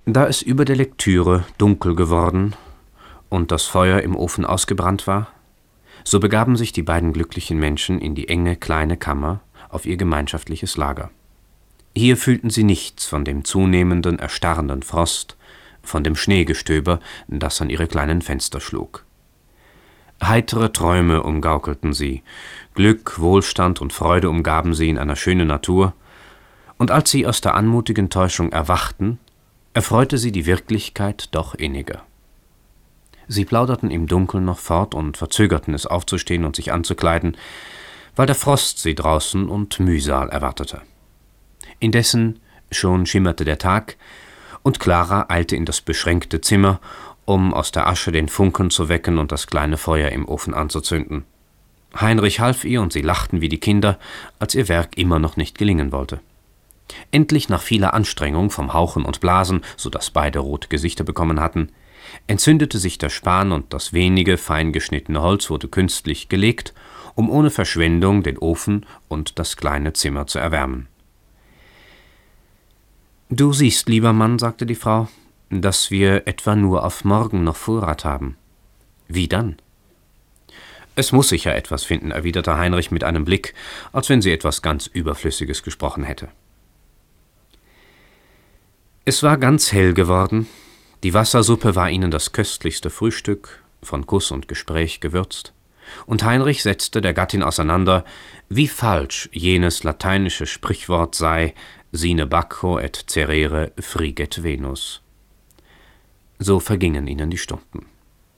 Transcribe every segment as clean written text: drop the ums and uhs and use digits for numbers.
Da es über der Lektüre dunkel geworden und das Feuer im Ofen ausgebrannt war, so begaben sich die beiden glücklichen Menschen in die enge, kleine Kammer auf ihr gemeinschaftliches Lager. Hier fühlten sie nichts von dem zunehmenden, erstarrenden Frost, von dem Schneegestöber, das an ihre kleinen Fenster schlug. Heitere Träume umgaukelten sie, Glück, Wohlstand und Freude umgaben sie in einer schönen Natur, und als sie aus der anmutigen Täuschung erwachten, erfreute sie die Wirklichkeit doch inniger. Sie plauderten im Dunkeln noch fort und verzögerten es aufzustehen und sich anzukleiden, weil der Frost sie draußen und Mühsal erwartete. Indessen schon schimmerte der Tag, und Clara eilte in das beschränkte Zimmer, um aus der Asche den Funken zu wecken und das kleine Feuer im Ofen anzuzünden. Heinrich half ihr, und sie lachten wie die Kinder, als ihr Werk immer noch nicht gelingen wollte. Endlich, nach vieler Anstrengung vom Hauchen und Blasen, so dass beide rote Gesichter bekommen hatten, entzündete sich der Span, und das wenige, fein geschnittene Holz wurde künstlich gelegt, um ohne Verschwendung den Ofen und das kleine Zimmer zu erwärmen. »Du siehst, lieber Mann«, sagte die Frau, »dass wir etwa nur auf morgen noch Vorrat haben.« »Wie dann?« »Es muß sich ja etwas finden«, erwiderte Heinrich mit einem Blick, als wenn sie etwas ganz Überflüssiges gesprochen hätte. Es war ganz hell geworden, die Wassersuppe war ihnen das köstlichste Frühstück, von Kuss und Gespräch gewürzt, und Heinrich setzte der Gattin auseinander, wie falsch jenes lateinische Sprichwort sei, sine Baccho et cerere friget Venus. So vergingen ihnen die Stunden.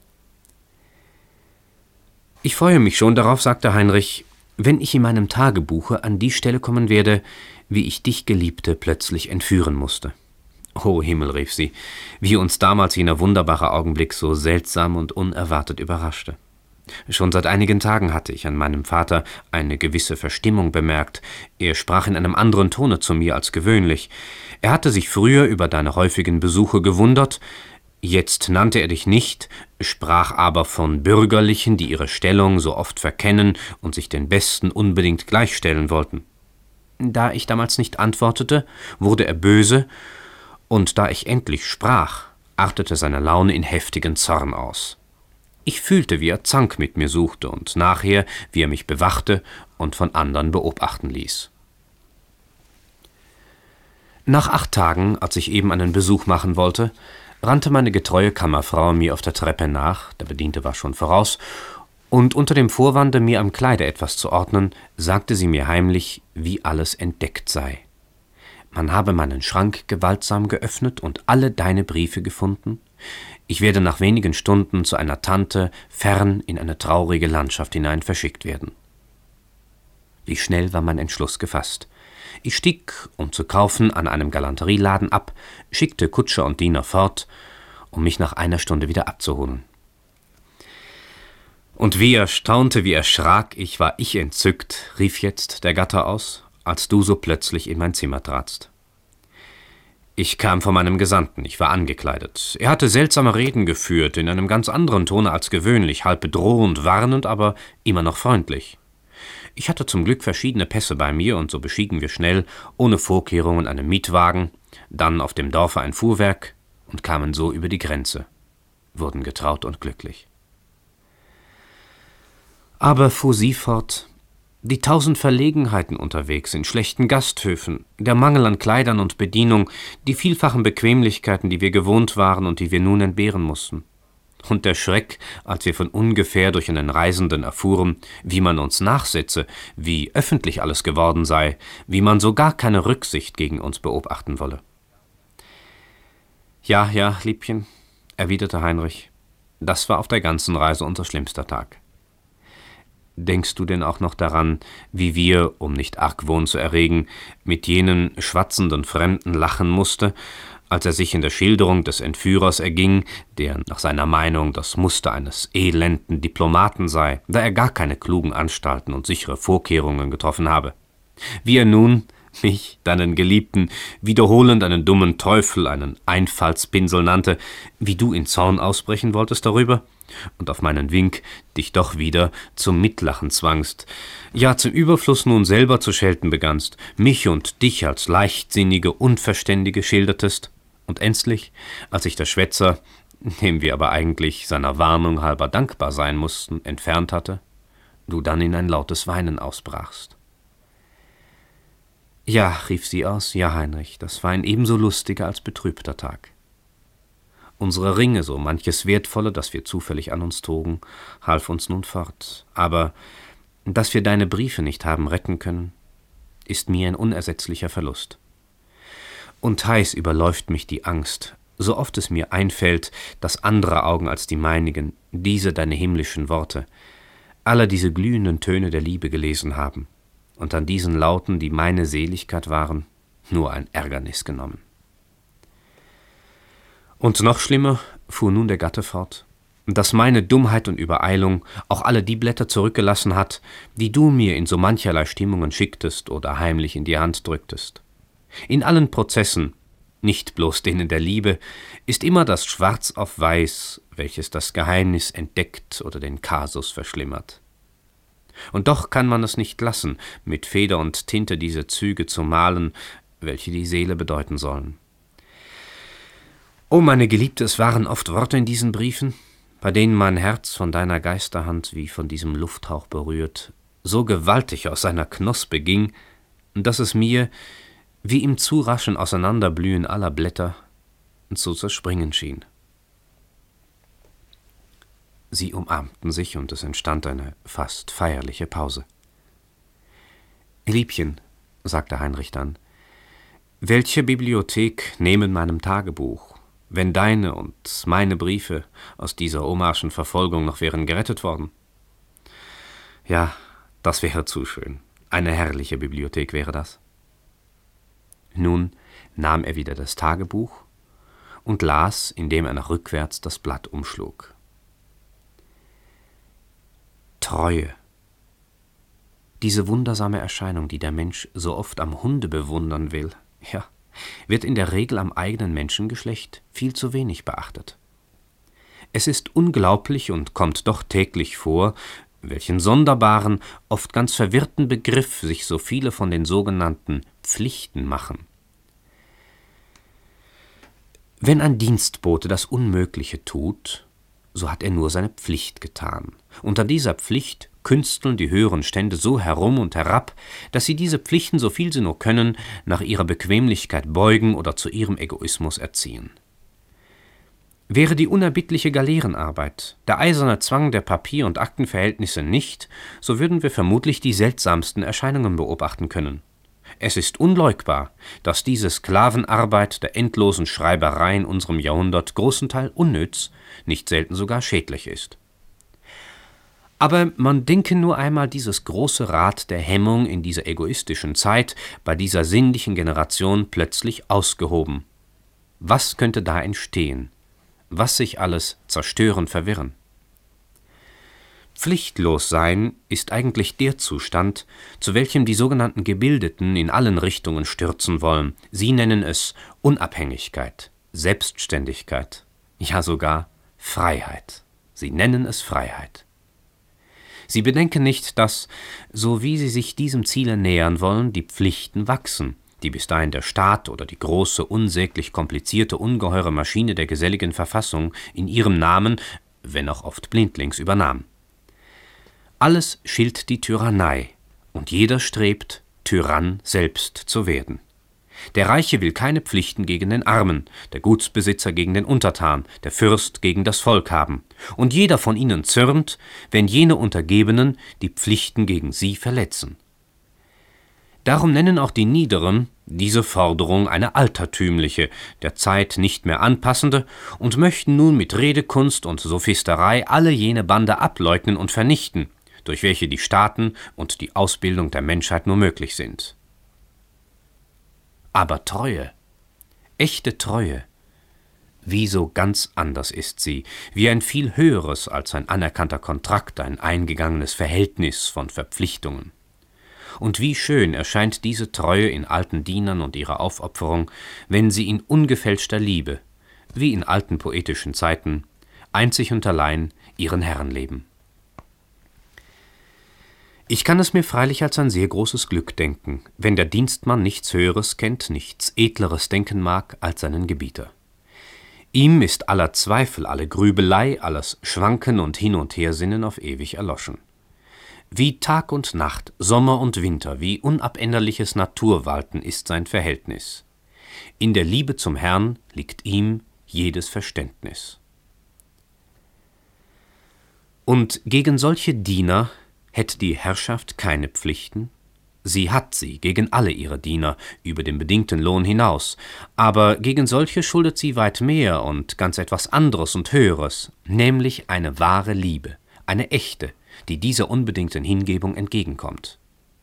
»Ich freue mich schon darauf«, sagte Heinrich, »wenn ich in meinem Tagebuche an die Stelle kommen werde, wie ich dich, Geliebte, plötzlich entführen musste.« »O Himmel«, rief sie, wie uns damals jener wunderbare Augenblick so seltsam und unerwartet überraschte. Schon seit einigen Tagen hatte ich an meinem Vater eine gewisse Verstimmung bemerkt. Er sprach in einem anderen Tone zu mir als gewöhnlich. Er hatte sich früher über deine häufigen Besuche gewundert, jetzt nannte er dich nicht, sprach aber von Bürgerlichen, die ihre Stellung so oft verkennen und sich den Besten unbedingt gleichstellen wollten. Da ich damals nicht antwortete, wurde er böse, und da ich endlich sprach, artete seine Laune in heftigen Zorn aus. Ich fühlte, wie er Zank mit mir suchte, und nachher, wie er mich bewachte und von anderen beobachten ließ. Nach 8 Tagen, als ich eben einen Besuch machen wollte, rannte meine getreue Kammerfrau mir auf der Treppe nach, der Bediente war schon voraus, und unter dem Vorwande, mir am Kleide etwas zu ordnen, sagte sie mir heimlich, wie alles entdeckt sei. Man habe meinen Schrank gewaltsam geöffnet und alle deine Briefe gefunden. Ich werde nach wenigen Stunden zu einer Tante fern in eine traurige Landschaft hinein verschickt werden. Wie schnell war mein Entschluss gefasst. Ich stieg, um zu kaufen, an einem Galanterieladen ab, schickte Kutscher und Diener fort, um mich nach einer Stunde wieder abzuholen. Und wie erstaunte, wie erschrak ich, war ich entzückt, rief jetzt der Gatter aus, als du so plötzlich in mein Zimmer tratst. Ich kam von meinem Gesandten, ich war angekleidet. Er hatte seltsame Reden geführt, in einem ganz anderen Tone als gewöhnlich, halb bedrohend, warnend, aber immer noch freundlich. Ich hatte zum Glück verschiedene Pässe bei mir, und so beschieden wir schnell, ohne Vorkehrungen, einen Mietwagen, dann auf dem Dorfe ein Fuhrwerk und kamen so über die Grenze, wurden getraut und glücklich. Aber, fuhr sie fort, die 1000 Verlegenheiten unterwegs in schlechten Gasthöfen, der Mangel an Kleidern und Bedienung, die vielfachen Bequemlichkeiten, die wir gewohnt waren und die wir nun entbehren mussten. Und der Schreck, als wir von ungefähr durch einen Reisenden erfuhren, wie man uns nachsetze, wie öffentlich alles geworden sei, wie man so gar keine Rücksicht gegen uns beobachten wolle. »Ja, ja, Liebchen«, erwiderte Heinrich, »das war auf der ganzen Reise unser schlimmster Tag. Denkst du denn auch noch daran, wie wir, um nicht Argwohn zu erregen, mit jenen schwatzenden Fremden lachen musste, als er sich in der Schilderung des Entführers erging, der nach seiner Meinung das Muster eines elenden Diplomaten sei, da er gar keine klugen Anstalten und sichere Vorkehrungen getroffen habe? Wie er nun mich, deinen Geliebten, wiederholend einen dummen Teufel, einen Einfallspinsel nannte, wie du in Zorn ausbrechen wolltest darüber und auf meinen Wink dich doch wieder zum Mitlachen zwangst, ja zum Überfluss nun selber zu schelten begannst, mich und dich als leichtsinnige Unverständige schildertest Und endlich, als sich der Schwätzer, dem wir aber eigentlich seiner Warnung halber dankbar sein mussten, entfernt hatte, du dann in ein lautes Weinen ausbrachst. »Ja«, rief sie aus, »ja, Heinrich, das war ein ebenso lustiger als betrübter Tag. Unsere Ringe, so manches Wertvolle, das wir zufällig an uns trugen, half uns nun fort. Aber dass wir deine Briefe nicht haben retten können, ist mir ein unersetzlicher Verlust. Und heiß überläuft mich die Angst, so oft es mir einfällt, dass andere Augen als die meinigen diese deine himmlischen Worte, alle diese glühenden Töne der Liebe gelesen haben und an diesen Lauten, die meine Seligkeit waren, nur ein Ärgernis genommen.« Und noch schlimmer, fuhr nun der Gatte fort, dass meine Dummheit und Übereilung auch alle die Blätter zurückgelassen hat, die du mir in so mancherlei Stimmungen schicktest oder heimlich in die Hand drücktest. In allen Prozessen, nicht bloß denen der Liebe, ist immer das Schwarz auf Weiß, welches das Geheimnis entdeckt oder den Kasus verschlimmert. Und doch kann man es nicht lassen, mit Feder und Tinte diese Züge zu malen, welche die Seele bedeuten sollen. O meine Geliebte, es waren oft Worte in diesen Briefen, bei denen mein Herz von deiner Geisterhand wie von diesem Lufthauch berührt, so gewaltig aus seiner Knospe ging, dass es mir, wie im zu raschen Auseinanderblühen aller Blätter, zu zerspringen schien. Sie umarmten sich, und es entstand eine fast feierliche Pause. »Liebchen«, sagte Heinrich dann, »welche Bibliothek neben meinem Tagebuch, wenn deine und meine Briefe aus dieser Omarschen Verfolgung noch wären gerettet worden?« »Ja, das wäre zu schön. Eine herrliche Bibliothek wäre das.« Nun nahm er wieder das Tagebuch und las, indem er nach rückwärts das Blatt umschlug. Treue. Diese wundersame Erscheinung, die der Mensch so oft am Hunde bewundern will, ja, wird in der Regel am eigenen Menschengeschlecht viel zu wenig beachtet. Es ist unglaublich und kommt doch täglich vor, welchen sonderbaren, oft ganz verwirrten Begriff sich so viele von den sogenannten Pflichten machen. Wenn ein Dienstbote das Unmögliche tut, so hat er nur seine Pflicht getan. Unter dieser Pflicht künsteln die höheren Stände so herum und herab, dass sie diese Pflichten, so viel sie nur können, nach ihrer Bequemlichkeit beugen oder zu ihrem Egoismus erziehen. Wäre die unerbittliche Galeerenarbeit, der eiserne Zwang der Papier- und Aktenverhältnisse nicht, so würden wir vermutlich die seltsamsten Erscheinungen beobachten können. Es ist unleugbar, dass diese Sklavenarbeit der endlosen Schreiberei in unserem Jahrhundert großen Teil unnütz, nicht selten sogar schädlich ist. Aber man denke nur einmal dieses große Rad der Hemmung in dieser egoistischen Zeit, bei dieser sinnlichen Generation plötzlich ausgehoben. Was könnte da entstehen? Was sich alles zerstören, verwirren? Pflichtlos sein ist eigentlich der Zustand, zu welchem die sogenannten Gebildeten in allen Richtungen stürzen wollen. Sie nennen es Unabhängigkeit, Selbstständigkeit, ja sogar Freiheit. Sie nennen es Freiheit. Sie bedenken nicht, dass, so wie sie sich diesem Ziele nähern wollen, die Pflichten wachsen, die bis dahin der Staat oder die große, unsäglich komplizierte, ungeheure Maschine der geselligen Verfassung in ihrem Namen, wenn auch oft blindlings, übernahm. Alles schilt die Tyrannei, und jeder strebt, Tyrann selbst zu werden. Der Reiche will keine Pflichten gegen den Armen, der Gutsbesitzer gegen den Untertan, der Fürst gegen das Volk haben, und jeder von ihnen zürnt, wenn jene Untergebenen die Pflichten gegen sie verletzen. Darum nennen auch die Niederen diese Forderung eine altertümliche, der Zeit nicht mehr anpassende, und möchten nun mit Redekunst und Sophisterei alle jene Bande ableugnen und vernichten, durch welche die Staaten und die Ausbildung der Menschheit nur möglich sind. Aber Treue, echte Treue, wie so ganz anders ist sie, wie ein viel höheres als ein anerkannter Kontrakt, ein eingegangenes Verhältnis von Verpflichtungen. Und wie schön erscheint diese Treue in alten Dienern und ihrer Aufopferung, wenn sie in ungefälschter Liebe, wie in alten poetischen Zeiten, einzig und allein ihren Herren leben. Ich kann es mir freilich als ein sehr großes Glück denken, wenn der Dienstmann nichts Höheres kennt, nichts Edleres denken mag als seinen Gebieter. Ihm ist aller Zweifel, alle Grübelei, alles Schwanken und Hin- und Hersinnen auf ewig erloschen. Wie Tag und Nacht, Sommer und Winter, wie unabänderliches Naturwalten ist sein Verhältnis. In der Liebe zum Herrn liegt ihm jedes Verständnis. Und gegen solche Diener hätte die Herrschaft keine Pflichten? Sie hat sie gegen alle ihre Diener, über den bedingten Lohn hinaus, aber gegen solche schuldet sie weit mehr und ganz etwas anderes und Höheres, nämlich eine wahre Liebe, eine echte, die dieser unbedingten Hingebung entgegenkommt.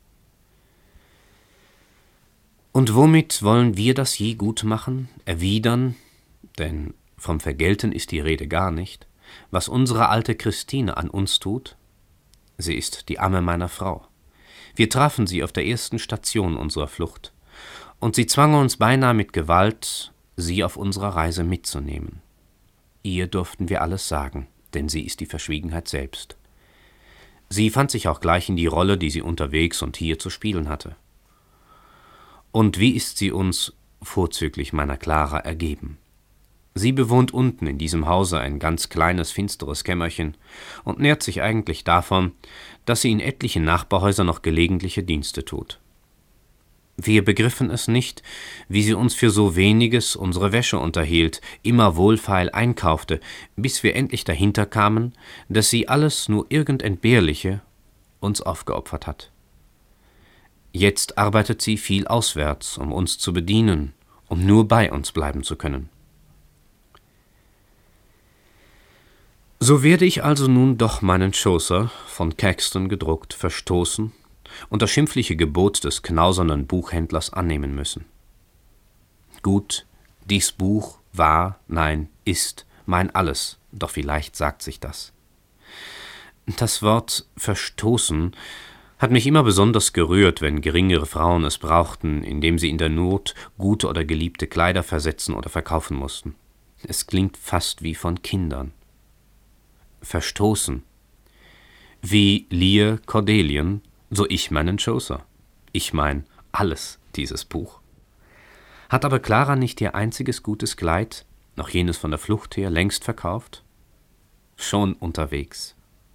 Und womit wollen wir das je gut machen, erwidern, denn vom Vergelten ist die Rede gar nicht, was unsere alte Christine an uns tut? Sie ist die Amme meiner Frau. Wir trafen sie auf der ersten Station unserer Flucht, und sie zwang uns beinahe mit Gewalt, sie auf unserer Reise mitzunehmen. Ihr durften wir alles sagen, denn sie ist die Verschwiegenheit selbst. Sie fand sich auch gleich in die Rolle, die sie unterwegs und hier zu spielen hatte. Und wie ist sie uns, vorzüglich meiner Clara, ergeben? Sie bewohnt unten in diesem Hause ein ganz kleines, finsteres Kämmerchen und nährt sich eigentlich davon, dass sie in etlichen Nachbarhäusern noch gelegentliche Dienste tut. Wir begriffen es nicht, wie sie uns für so weniges unsere Wäsche unterhielt, immer wohlfeil einkaufte, bis wir endlich dahinter kamen, dass sie alles nur irgend Entbehrliche uns aufgeopfert hat. Jetzt arbeitet sie viel auswärts, um uns zu bedienen, um nur bei uns bleiben zu können. So werde ich also nun doch meinen Chaucer, von Caxton gedruckt, verstoßen und das schimpfliche Gebot des knausernden Buchhändlers annehmen müssen. Gut, dies Buch war, nein, ist mein Alles, doch wie leicht sagt sich das. Das Wort verstoßen hat mich immer besonders gerührt, wenn geringere Frauen es brauchten, indem sie in der Not gute oder geliebte Kleider versetzen oder verkaufen mussten. Es klingt fast wie von Kindern. Verstoßen. Wie Lear Cordelien, so ich meinen Chaucer. Ich mein alles, dieses Buch. Hat aber Clara nicht ihr einziges gutes Kleid, noch jenes von der Flucht her, längst verkauft? Schon unterwegs.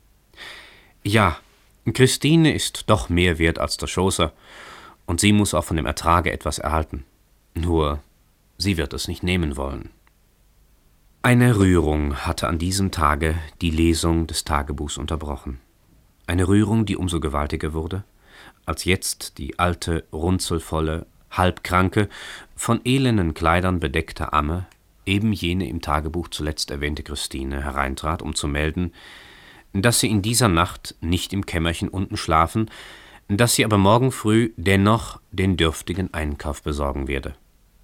Ja, Christine ist doch mehr wert als der Chaucer, und sie muss auch von dem Ertrage etwas erhalten. Nur, sie wird es nicht nehmen wollen. Eine Rührung hatte an diesem Tage die Lesung des Tagebuchs unterbrochen. Eine Rührung, die umso gewaltiger wurde, als jetzt die alte, runzelvolle, halbkranke, von elenden Kleidern bedeckte Amme, eben jene im Tagebuch zuletzt erwähnte Christine, hereintrat, um zu melden, dass sie in dieser Nacht nicht im Kämmerchen unten schlafen, dass sie aber morgen früh dennoch den dürftigen Einkauf besorgen werde.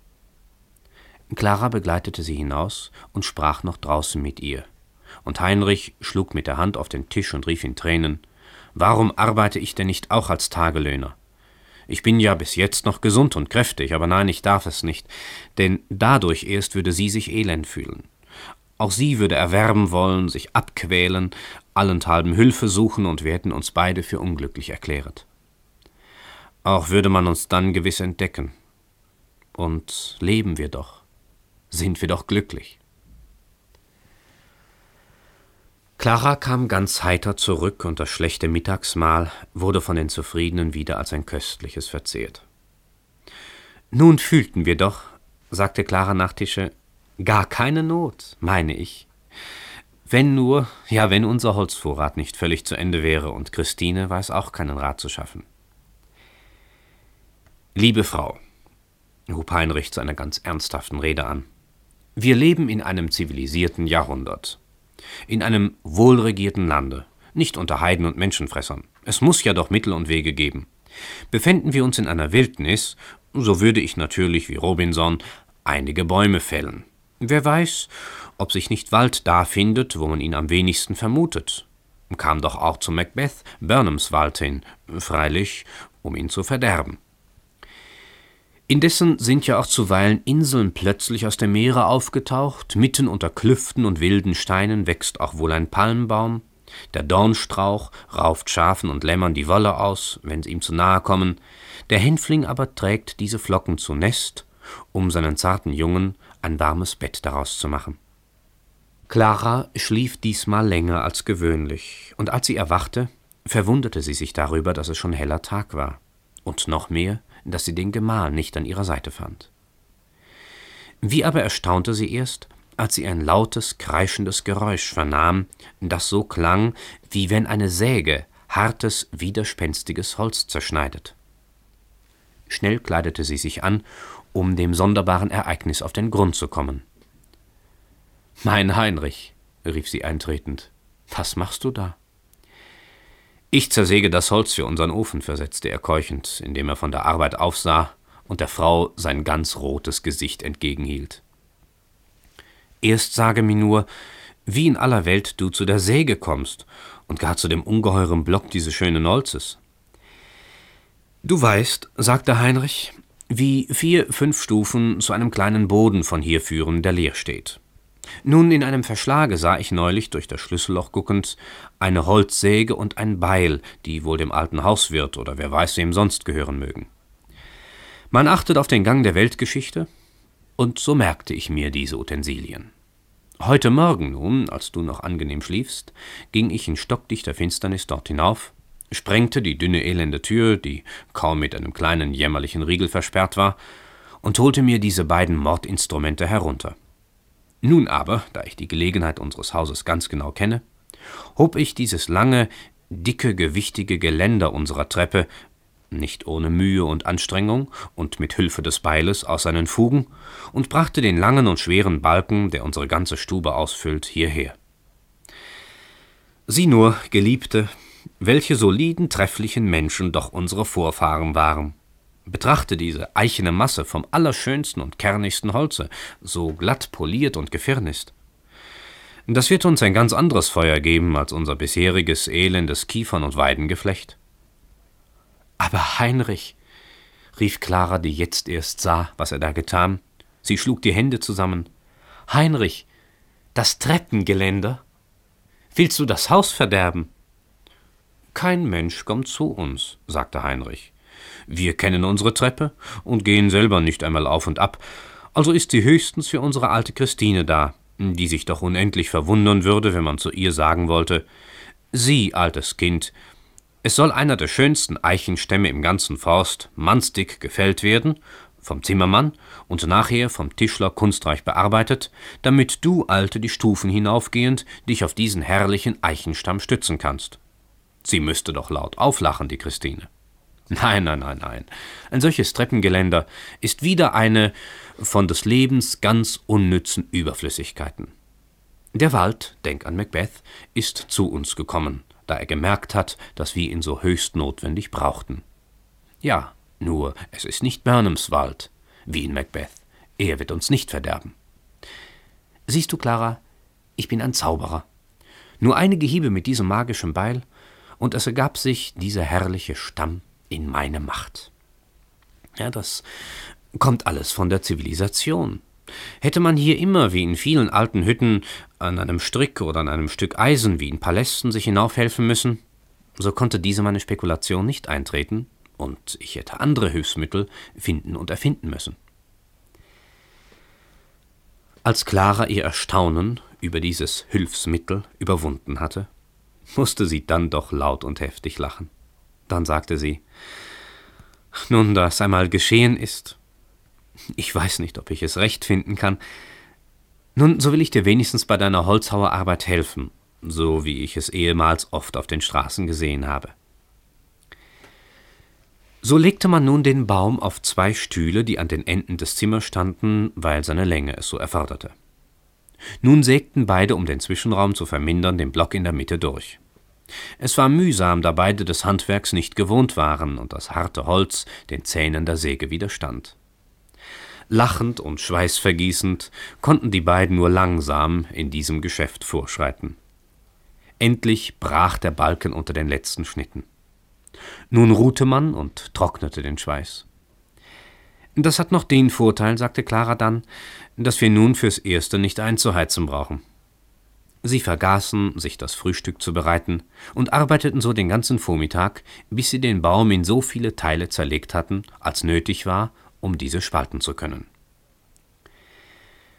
Clara begleitete sie hinaus und sprach noch draußen mit ihr. Und Heinrich schlug mit der Hand auf den Tisch und rief in Tränen: »Warum arbeite ich denn nicht auch als Tagelöhner? Ich bin ja bis jetzt noch gesund und kräftig, aber nein, ich darf es nicht, denn dadurch erst würde sie sich elend fühlen. Auch sie würde erwerben wollen, sich abquälen, allenthalben Hilfe suchen, und wir hätten uns beide für unglücklich erklärt. Auch würde man uns dann gewiss entdecken. Und leben wir doch. Sind wir doch glücklich.« Clara kam ganz heiter zurück, und das schlechte Mittagsmahl wurde von den Zufriedenen wieder als ein köstliches verzehrt. »Nun fühlten wir doch«, sagte Clara nach Tische, »gar keine Not, meine ich. Wenn nur, ja, wenn unser Holzvorrat nicht völlig zu Ende wäre, und Christine weiß auch keinen Rat zu schaffen.« »Liebe Frau«, hub Heinrich zu einer ganz ernsthaften Rede an, »wir leben in einem zivilisierten Jahrhundert, in einem wohlregierten Lande, nicht unter Heiden und Menschenfressern. Es muss ja doch Mittel und Wege geben. Befänden wir uns in einer Wildnis, so würde ich natürlich, wie Robinson, einige Bäume fällen. Wer weiß, ob sich nicht Wald da findet, wo man ihn am wenigsten vermutet. Kam doch auch zu Macbeth Burnhams Wald hin, freilich, um ihn zu verderben. Indessen sind ja auch zuweilen Inseln plötzlich aus dem Meere aufgetaucht, mitten unter Klüften und wilden Steinen wächst auch wohl ein Palmbaum, der Dornstrauch rauft Schafen und Lämmern die Wolle aus, wenn sie ihm zu nahe kommen, der Hänfling aber trägt diese Flocken zu Nest, um seinen zarten Jungen ein warmes Bett daraus zu machen. Klara schlief diesmal länger als gewöhnlich, und als sie erwachte, verwunderte sie sich darüber, dass es schon heller Tag war, und noch mehr, dass sie den Gemahl nicht an ihrer Seite fand. Wie aber erstaunte sie erst, als sie ein lautes, kreischendes Geräusch vernahm, das so klang, wie wenn eine Säge hartes, widerspenstiges Holz zerschneidet. Schnell kleidete sie sich an, um dem sonderbaren Ereignis auf den Grund zu kommen. »Mein Heinrich«, rief sie eintretend, »was machst du da?« »Ich zersäge das Holz für unseren Ofen«, versetzte er keuchend, indem er von der Arbeit aufsah und der Frau sein ganz rotes Gesicht entgegenhielt. »Erst sage mir nur, wie in aller Welt du zu der Säge kommst und gar zu dem ungeheuren Block dieses schönen Holzes.« »Du weißt«, sagte Heinrich, »wie 4, 5 Stufen zu einem kleinen Boden von hier führen, der leer steht. Nun, in einem Verschlage sah ich neulich, durch das Schlüsselloch guckend, eine Holzsäge und ein Beil, die wohl dem alten Hauswirt oder wer weiß wem sonst gehören mögen. Man achtet auf den Gang der Weltgeschichte, und so merkte ich mir diese Utensilien. Heute Morgen nun, als du noch angenehm schliefst, ging ich in stockdichter Finsternis dort hinauf, sprengte die dünne elende Tür, die kaum mit einem kleinen jämmerlichen Riegel versperrt war, und holte mir diese beiden Mordinstrumente herunter. Nun aber, da ich die Gelegenheit unseres Hauses ganz genau kenne, hob ich dieses lange, dicke, gewichtige Geländer unserer Treppe, nicht ohne Mühe und Anstrengung und mit Hilfe des Beiles aus seinen Fugen, und brachte den langen und schweren Balken, der unsere ganze Stube ausfüllt, hierher. Sieh nur, Geliebte, welche soliden, trefflichen Menschen doch unsere Vorfahren waren. Betrachte diese eichene Masse vom allerschönsten und kernigsten Holze, so glatt poliert und gefirnist. Das wird uns ein ganz anderes Feuer geben als unser bisheriges elendes Kiefern- und Weidengeflecht.« »Aber Heinrich«, rief Klara, die jetzt erst sah, was er da getan. Sie schlug die Hände zusammen. »Heinrich, das Treppengeländer? Willst du das Haus verderben?« »Kein Mensch kommt zu uns«, sagte Heinrich. »Wir kennen unsere Treppe und gehen selber nicht einmal auf und ab, also ist sie höchstens für unsere alte Christine da, die sich doch unendlich verwundern würde, wenn man zu ihr sagen wollte: »Sieh, altes Kind, es soll einer der schönsten Eichenstämme im ganzen Forst mannsdick gefällt werden, vom Zimmermann und nachher vom Tischler kunstreich bearbeitet, damit du, Alte, die Stufen hinaufgehend, dich auf diesen herrlichen Eichenstamm stützen kannst.« Sie müsste doch laut auflachen, die Christine. Nein, ein solches Treppengeländer ist wieder eine von des Lebens ganz unnützen Überflüssigkeiten. Der Wald, denk an Macbeth, ist zu uns gekommen, da er gemerkt hat, dass wir ihn so höchst notwendig brauchten. Ja, nur es ist nicht Burnhams Wald, wie in Macbeth. Er wird uns nicht verderben. Siehst du, Klara, ich bin ein Zauberer. Nur einige Hiebe mit diesem magischen Beil, und es ergab sich dieser herrliche Stamm in meine Macht. Ja, das kommt alles von der Zivilisation. Hätte man hier immer, wie in vielen alten Hütten, an einem Strick oder an einem Stück Eisen wie in Palästen sich hinaufhelfen müssen, so konnte diese meine Spekulation nicht eintreten, und ich hätte andere Hilfsmittel finden und erfinden müssen. Als Klara ihr Erstaunen über dieses Hilfsmittel überwunden hatte, musste sie dann doch laut und heftig lachen. Dann sagte sie: »Nun, da es einmal geschehen ist, ich weiß nicht, ob ich es recht finden kann. Nun, so will ich dir wenigstens bei deiner Holzhauerarbeit helfen, so wie ich es ehemals oft auf den Straßen gesehen habe.« So legte man nun den Baum auf 2 Stühle, die an den Enden des Zimmers standen, weil seine Länge es so erforderte. Nun sägten beide, um den Zwischenraum zu vermindern, den Block in der Mitte durch. Es war mühsam, da beide des Handwerks nicht gewohnt waren und das harte Holz den Zähnen der Säge widerstand. Lachend und schweißvergießend konnten die beiden nur langsam in diesem Geschäft vorschreiten. Endlich brach der Balken unter den letzten Schnitten. Nun ruhte man und trocknete den Schweiß. »Das hat noch den Vorteil«, sagte Klara dann, »dass wir nun fürs Erste nicht einzuheizen brauchen.« Sie vergaßen, sich das Frühstück zu bereiten, und arbeiteten so den ganzen Vormittag, bis sie den Baum in so viele Teile zerlegt hatten, als nötig war, um diese spalten zu können.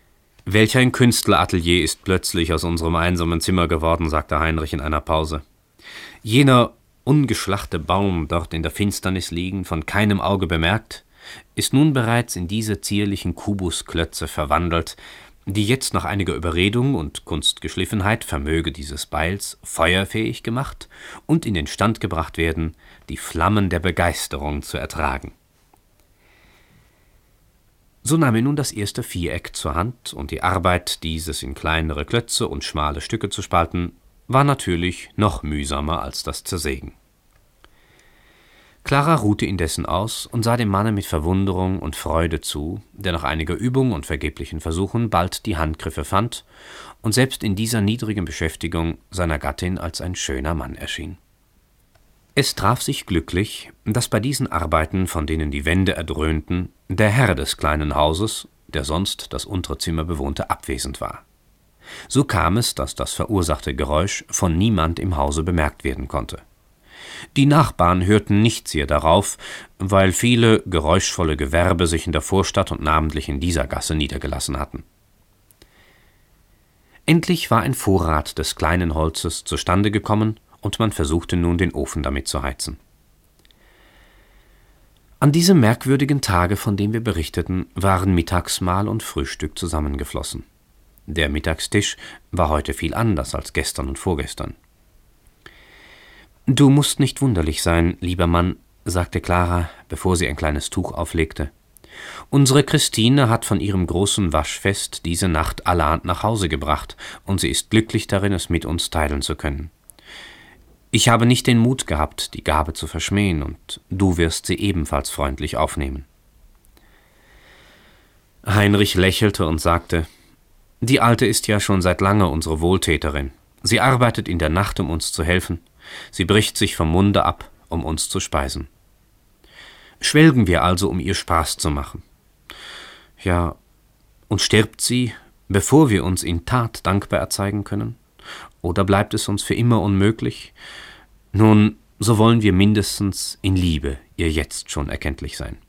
»Welch ein Künstleratelier ist plötzlich aus unserem einsamen Zimmer geworden«, sagte Heinrich in einer Pause. »Jener ungeschlachte Baum, dort in der Finsternis liegend, von keinem Auge bemerkt, ist nun bereits in diese zierlichen Kubusklötze verwandelt, die jetzt nach einiger Überredung und Kunstgeschliffenheit vermöge dieses Beils feuerfähig gemacht und in den Stand gebracht werden, die Flammen der Begeisterung zu ertragen.« So nahm er nun das erste Viereck zur Hand, und die Arbeit, dieses in kleinere Klötze und schmale Stücke zu spalten, war natürlich noch mühsamer als das Zersägen. Clara ruhte indessen aus und sah dem Manne mit Verwunderung und Freude zu, der nach einiger Übung und vergeblichen Versuchen bald die Handgriffe fand und selbst in dieser niedrigen Beschäftigung seiner Gattin als ein schöner Mann erschien. Es traf sich glücklich, dass bei diesen Arbeiten, von denen die Wände erdröhnten, der Herr des kleinen Hauses, der sonst das untere Zimmer bewohnte, abwesend war. So kam es, dass das verursachte Geräusch von niemand im Hause bemerkt werden konnte. Die Nachbarn hörten nicht sehr darauf, weil viele geräuschvolle Gewerbe sich in der Vorstadt und namentlich in dieser Gasse niedergelassen hatten. Endlich war ein Vorrat des kleinen Holzes zustande gekommen, und man versuchte nun, den Ofen damit zu heizen. An diesem merkwürdigen Tage, von dem wir berichteten, waren Mittagsmahl und Frühstück zusammengeflossen. Der Mittagstisch war heute viel anders als gestern und vorgestern. »Du musst nicht wunderlich sein, lieber Mann«, sagte Clara, bevor sie ein kleines Tuch auflegte. »Unsere Christine hat von ihrem großen Waschfest diese Nacht allerhand nach Hause gebracht, und sie ist glücklich darin, es mit uns teilen zu können. Ich habe nicht den Mut gehabt, die Gabe zu verschmähen, und du wirst sie ebenfalls freundlich aufnehmen.« Heinrich lächelte und sagte: »Die Alte ist ja schon seit lange unsere Wohltäterin. Sie arbeitet in der Nacht, um uns zu helfen. Sie bricht sich vom Munde ab, um uns zu speisen. Schwelgen wir also, um ihr Spaß zu machen. Ja, und stirbt sie, bevor wir uns in Tat dankbar erzeigen können? Oder bleibt es uns für immer unmöglich? Nun, so wollen wir mindestens in Liebe ihr jetzt schon erkenntlich sein.«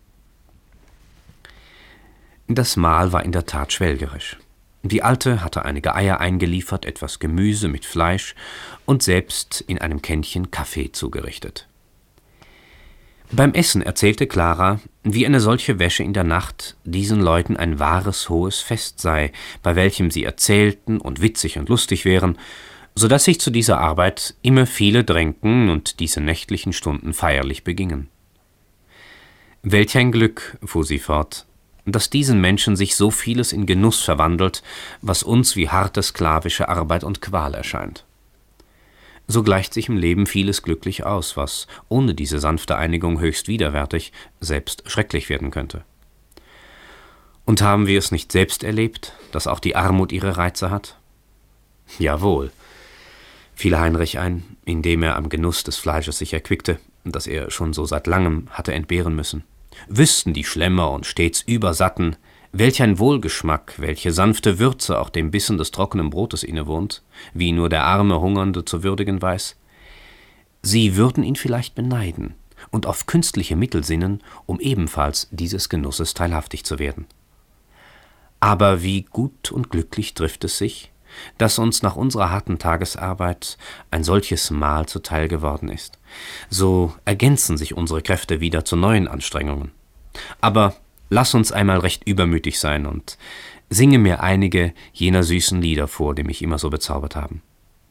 Das Mahl war in der Tat schwelgerisch. Die Alte hatte einige Eier eingeliefert, etwas Gemüse mit Fleisch und selbst in einem Kännchen Kaffee zugerichtet. Beim Essen erzählte Clara, wie eine solche Wäsche in der Nacht diesen Leuten ein wahres hohes Fest sei, bei welchem sie erzählten und witzig und lustig wären, so dass sich zu dieser Arbeit immer viele drängten und diese nächtlichen Stunden feierlich begingen. »Welch ein Glück«, fuhr sie fort, »dass diesen Menschen sich so vieles in Genuss verwandelt, was uns wie harte sklavische Arbeit und Qual erscheint. So gleicht sich im Leben vieles glücklich aus, was ohne diese sanfte Einigung höchst widerwärtig, selbst schrecklich werden könnte. Und haben wir es nicht selbst erlebt, dass auch die Armut ihre Reize hat?« »Jawohl«, fiel Heinrich ein, indem er am Genuss des Fleisches sich erquickte, das er schon so seit langem hatte entbehren müssen. »Wüssten die Schlemmer und stets Übersatten, welch ein Wohlgeschmack, welche sanfte Würze auch dem Bissen des trockenen Brotes innewohnt, wie nur der arme Hungernde zu würdigen weiß. Sie würden ihn vielleicht beneiden und auf künstliche Mittel sinnen, um ebenfalls dieses Genusses teilhaftig zu werden. Aber wie gut und glücklich trifft es sich, dass uns nach unserer harten Tagesarbeit ein solches Mahl zuteil geworden ist. So ergänzen sich unsere Kräfte wieder zu neuen Anstrengungen. Aber lass uns einmal recht übermütig sein und singe mir einige jener süßen Lieder vor, die mich immer so bezaubert haben.«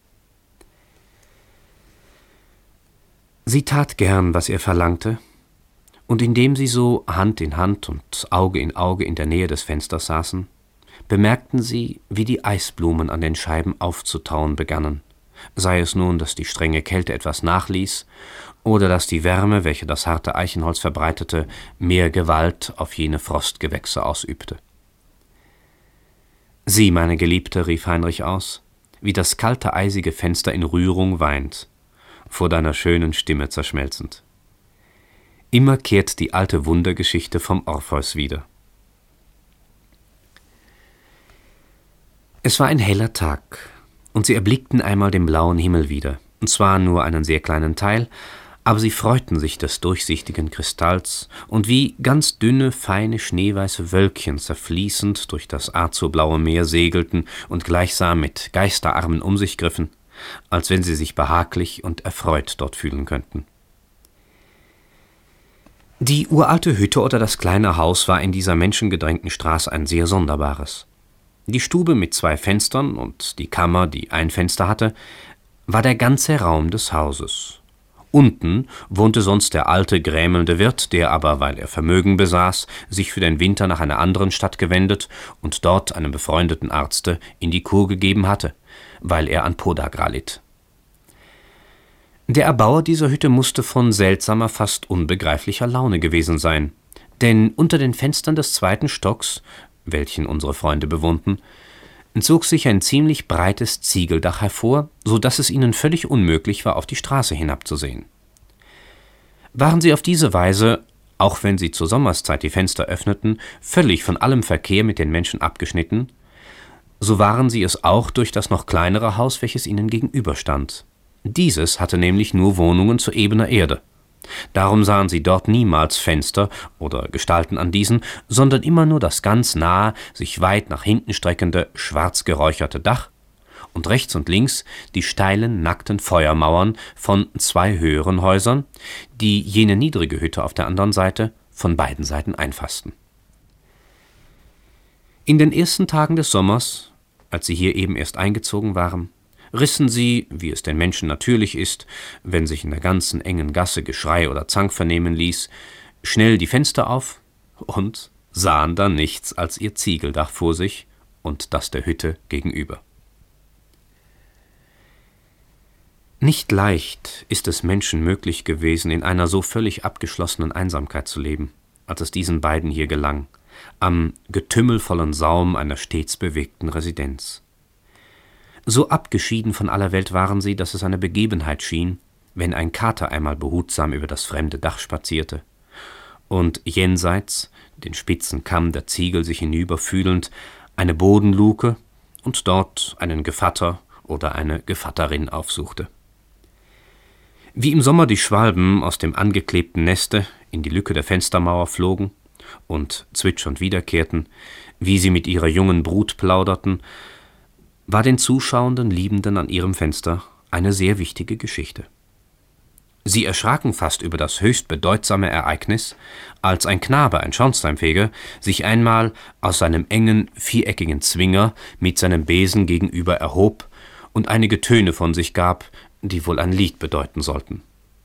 Sie tat gern, was er verlangte, und indem sie so Hand in Hand und Auge in Auge in der Nähe des Fensters saßen, bemerkten sie, wie die Eisblumen an den Scheiben aufzutauen begannen, sei es nun, dass die strenge Kälte etwas nachließ, oder dass die Wärme, welche das harte Eichenholz verbreitete, mehr Gewalt auf jene Frostgewächse ausübte. »Sieh, meine Geliebte«, rief Heinrich aus, »wie das kalte, eisige Fenster in Rührung weint, vor deiner schönen Stimme zerschmelzend. Immer kehrt die alte Wundergeschichte vom Orpheus wieder.« Es war ein heller Tag, und sie erblickten einmal den blauen Himmel wieder, und zwar nur einen sehr kleinen Teil, aber sie freuten sich des durchsichtigen Kristalls, und wie ganz dünne, feine, schneeweiße Wölkchen zerfließend durch das azurblaue Meer segelten und gleichsam mit Geisterarmen um sich griffen, als wenn sie sich behaglich und erfreut dort fühlen könnten. Die uralte Hütte oder das kleine Haus war in dieser menschengedrängten Straße ein sehr sonderbares. Die Stube mit 2 Fenstern und die Kammer, die ein Fenster hatte, war der ganze Raum des Hauses. Unten wohnte sonst der alte, grämelnde Wirt, der aber, weil er Vermögen besaß, sich für den Winter nach einer anderen Stadt gewendet und dort einem befreundeten Arzte in die Kur gegeben hatte, weil er an Podagra litt. Der Erbauer dieser Hütte musste von seltsamer, fast unbegreiflicher Laune gewesen sein, denn unter den Fenstern des 2. Stocks, welchen unsere Freunde bewohnten, zog sich ein ziemlich breites Ziegeldach hervor, so dass es ihnen völlig unmöglich war, auf die Straße hinabzusehen. Waren sie auf diese Weise, auch wenn sie zur Sommerszeit die Fenster öffneten, völlig von allem Verkehr mit den Menschen abgeschnitten, so waren sie es auch durch das noch kleinere Haus, welches ihnen gegenüberstand. Dieses hatte nämlich nur Wohnungen zu ebener Erde. Darum sahen sie dort niemals Fenster oder Gestalten an diesen, sondern immer nur das ganz nahe, sich weit nach hinten streckende, schwarz geräucherte Dach und rechts und links die steilen, nackten Feuermauern von 2 höheren Häusern, die jene niedrige Hütte auf der anderen Seite von beiden Seiten einfassten. In den ersten Tagen des Sommers, als sie hier eben erst eingezogen waren, rissen sie, wie es den Menschen natürlich ist, wenn sich in der ganzen engen Gasse Geschrei oder Zank vernehmen ließ, schnell die Fenster auf und sahen dann nichts als ihr Ziegeldach vor sich und das der Hütte gegenüber. Nicht leicht ist es Menschen möglich gewesen, in einer so völlig abgeschlossenen Einsamkeit zu leben, als es diesen beiden hier gelang, am getümmelvollen Saum einer stets bewegten Residenz. So abgeschieden von aller Welt waren sie, dass es eine Begebenheit schien, wenn ein Kater einmal behutsam über das fremde Dach spazierte und jenseits, den spitzen Kamm der Ziegel sich hinüberfühlend, eine Bodenluke und dort einen Gevatter oder eine Gevatterin aufsuchte. Wie im Sommer die Schwalben aus dem angeklebten Neste in die Lücke der Fenstermauer flogen und zwitschernd wiederkehrten, wie sie mit ihrer jungen Brut plauderten, war den zuschauenden Liebenden an ihrem Fenster eine sehr wichtige Geschichte. Sie erschraken fast über das höchst bedeutsame Ereignis, als ein Knabe, ein Schornsteinfeger, sich einmal aus seinem engen, viereckigen Zwinger mit seinem Besen gegenüber erhob und einige Töne von sich gab, die wohl ein Lied bedeuten sollten.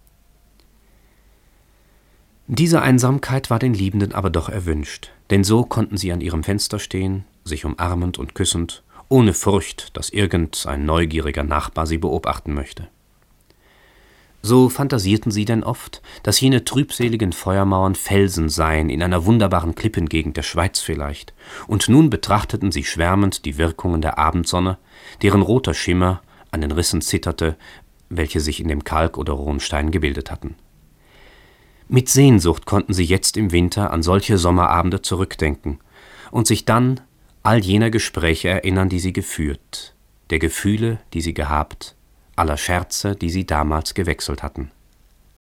Diese Einsamkeit war den Liebenden aber doch erwünscht, denn so konnten sie an ihrem Fenster stehen, sich umarmend und küssend, ohne Furcht, dass irgendein neugieriger Nachbar sie beobachten möchte. So fantasierten sie denn oft, dass jene trübseligen Feuermauern Felsen seien in einer wunderbaren Klippengegend der Schweiz vielleicht, und nun betrachteten sie schwärmend die Wirkungen der Abendsonne, deren roter Schimmer an den Rissen zitterte, welche sich in dem Kalk oder rohen Stein gebildet hatten. Mit Sehnsucht konnten sie jetzt im Winter an solche Sommerabende zurückdenken und sich dann all jener Gespräche erinnern, die sie geführt, der Gefühle, die sie gehabt, aller Scherze, die sie damals gewechselt hatten.